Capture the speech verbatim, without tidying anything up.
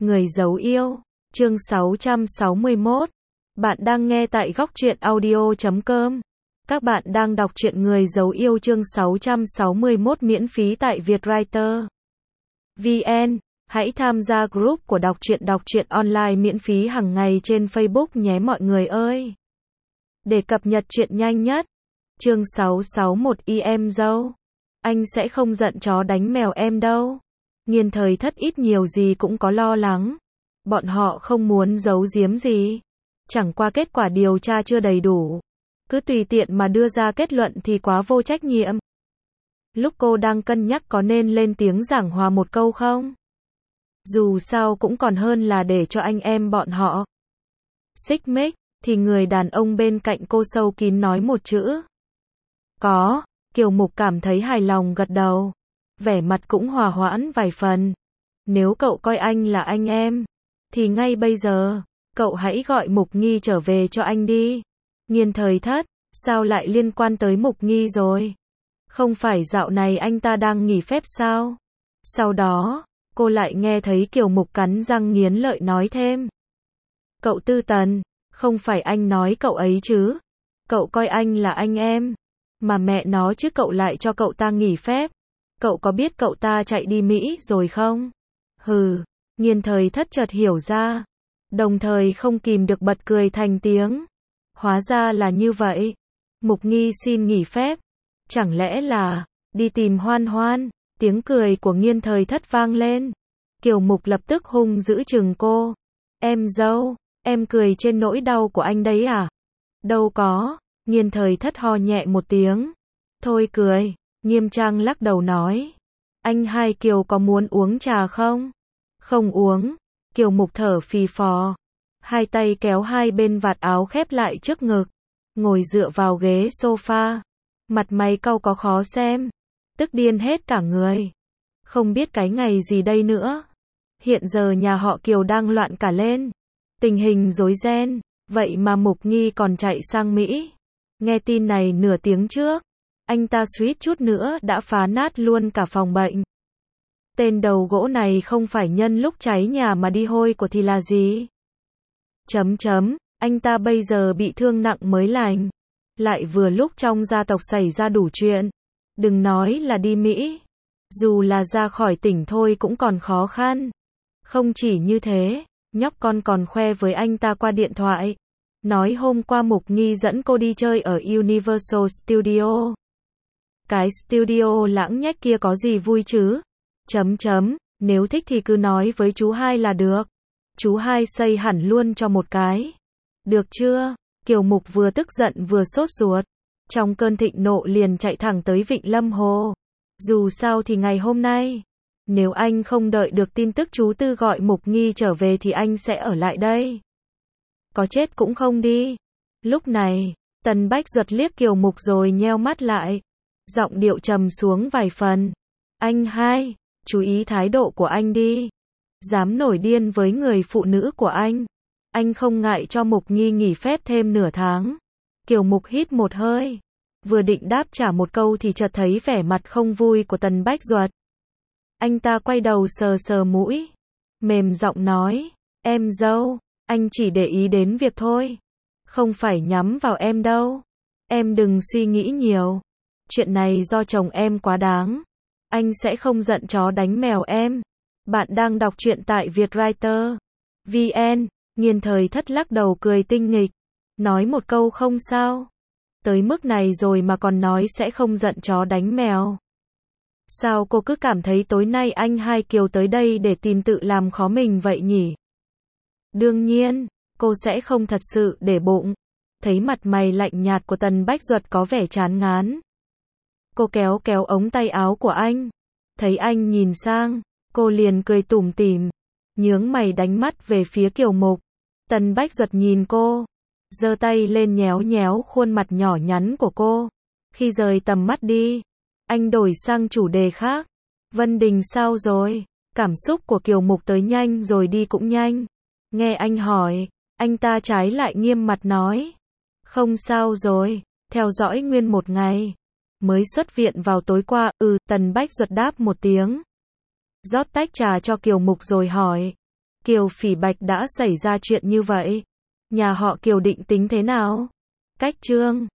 Người giấu yêu, chương sáu trăm sáu mươi mốt. Bạn đang nghe tại góc truyện audio chấm com. Các bạn đang đọc truyện Người giấu yêu chương sáu trăm sáu mươi mốt miễn phí tại Vietwriter vê en. Hãy tham gia group của đọc truyện đọc truyện online miễn phí hàng ngày trên Facebook nhé mọi người ơi. Để cập nhật truyện nhanh nhất. Chương sáu trăm sáu mươi mốt y em dâu. Anh sẽ không giận chó đánh mèo em đâu. Nghiên Thời Thất ít nhiều gì cũng có lo lắng. Bọn họ không muốn giấu giếm gì. Chẳng qua kết quả điều tra chưa đầy đủ. Cứ tùy tiện mà đưa ra kết luận thì quá vô trách nhiệm. Lúc cô đang cân nhắc có nên lên tiếng giảng hòa một câu không? Dù sao cũng còn hơn là để cho anh em bọn họ xích mích, thì người đàn ông bên cạnh cô sâu kín nói một chữ. Có, Kiều Mục cảm thấy hài lòng gật đầu. Vẻ mặt cũng hòa hoãn vài phần. Nếu cậu coi anh là anh em, thì ngay bây giờ, cậu hãy gọi Mục Nghi trở về cho anh đi. Nghiên Thời Thất, sao lại liên quan tới Mục Nghi rồi? Không phải dạo này anh ta đang nghỉ phép sao? Sau đó, cô lại nghe thấy Kiều Mục cắn răng nghiến lợi nói thêm. Cậu Tư Tần, không phải anh nói cậu ấy chứ? Cậu coi anh là anh em, mà mẹ nó chứ cậu lại cho cậu ta nghỉ phép. Cậu có biết cậu ta chạy đi Mỹ rồi không? Hừ, Nghiên Thời Thất chợt hiểu ra, đồng thời không kìm được bật cười thành tiếng. Hóa ra là như vậy. Mục Nghi xin nghỉ phép. Chẳng lẽ là đi tìm Hoan Hoan? Tiếng cười của Nghiên Thời Thất vang lên. Kiều Mục lập tức hung dữ chừng cô. Em dâu, em cười trên nỗi đau của anh đấy à? Đâu có. Nghiên Thời Thất ho nhẹ một tiếng. Thôi cười. Nghiêm trang lắc đầu nói. Anh hai Kiều có muốn uống trà không? Không uống. Kiều Mục thở phì phò. Hai tay kéo hai bên vạt áo khép lại trước ngực. Ngồi dựa vào ghế sofa. Mặt mày cau có khó xem. Tức điên hết cả người. Không biết cái ngày gì đây nữa. Hiện giờ nhà họ Kiều đang loạn cả lên. Tình hình rối ren. Vậy mà Mục Nghi còn chạy sang Mỹ. Nghe tin này nửa tiếng trước. Anh ta suýt chút nữa đã phá nát luôn cả phòng bệnh. Tên đầu gỗ này không phải nhân lúc cháy nhà mà đi hôi của thì là gì? Chấm chấm, anh ta bây giờ bị thương nặng mới lành. Lại vừa lúc trong gia tộc xảy ra đủ chuyện. Đừng nói là đi Mỹ. Dù là ra khỏi tỉnh thôi cũng còn khó khăn. Không chỉ như thế, nhóc con còn khoe với anh ta qua điện thoại. Nói hôm qua Mục Nghi dẫn cô đi chơi ở Universal Studio. Cái studio lãng nhách kia có gì vui chứ? Chấm chấm, nếu thích thì cứ nói với chú hai là được. Chú hai xây hẳn luôn cho một cái. Được chưa? Kiều Mục vừa tức giận vừa sốt ruột. Trong cơn thịnh nộ liền chạy thẳng tới Vịnh Lâm Hồ. Dù sao thì ngày hôm nay, nếu anh không đợi được tin tức chú Tư gọi Mục Nghi trở về thì anh sẽ ở lại đây. Có chết cũng không đi. Lúc này, Tần Bách Duật liếc Kiều Mục rồi nheo mắt lại. Giọng điệu trầm xuống vài phần. Anh hai, chú ý thái độ của anh đi. Dám nổi điên với người phụ nữ của anh. Anh không ngại cho Mục Nghi nghỉ phép thêm nửa tháng. Kiều Mục hít một hơi. Vừa định đáp trả một câu thì chợt thấy vẻ mặt không vui của Tần Bách Duật. Anh ta quay đầu sờ sờ mũi. Mềm giọng nói. Em dâu, anh chỉ để ý đến việc thôi. Không phải nhắm vào em đâu. Em đừng suy nghĩ nhiều. Chuyện này do chồng em quá đáng. Anh sẽ không giận chó đánh mèo em. Bạn đang đọc truyện tại Vietwriter vê en. Nghiên Thời Thất lắc đầu cười tinh nghịch. Nói một câu không sao. Tới mức này rồi mà còn nói sẽ không giận chó đánh mèo. Sao cô cứ cảm thấy tối nay anh hai Kiều tới đây để tìm tự làm khó mình vậy nhỉ? Đương nhiên, cô sẽ không thật sự để bụng. Thấy mặt mày lạnh nhạt của Tần Bách Duật có vẻ chán ngán. Cô kéo kéo ống tay áo của anh. Thấy anh nhìn sang, cô liền cười tủm tỉm. Nhướng mày đánh mắt về phía Kiều Mục. Tần Bách Duật nhìn cô. Giơ tay lên nhéo nhéo khuôn mặt nhỏ nhắn của cô. Khi rời tầm mắt đi, anh đổi sang chủ đề khác. Vân Đình sao rồi? Cảm xúc của Kiều Mục tới nhanh rồi đi cũng nhanh. Nghe anh hỏi, anh ta trái lại nghiêm mặt nói. Không sao rồi, theo dõi nguyên một ngày. Mới xuất viện vào tối qua, ừ, Tần Bách Duật đáp một tiếng. Rót tách trà cho Kiều Mục rồi hỏi. Kiều Phỉ Bạch đã xảy ra chuyện như vậy. Nhà họ Kiều định tính thế nào? Cách Trương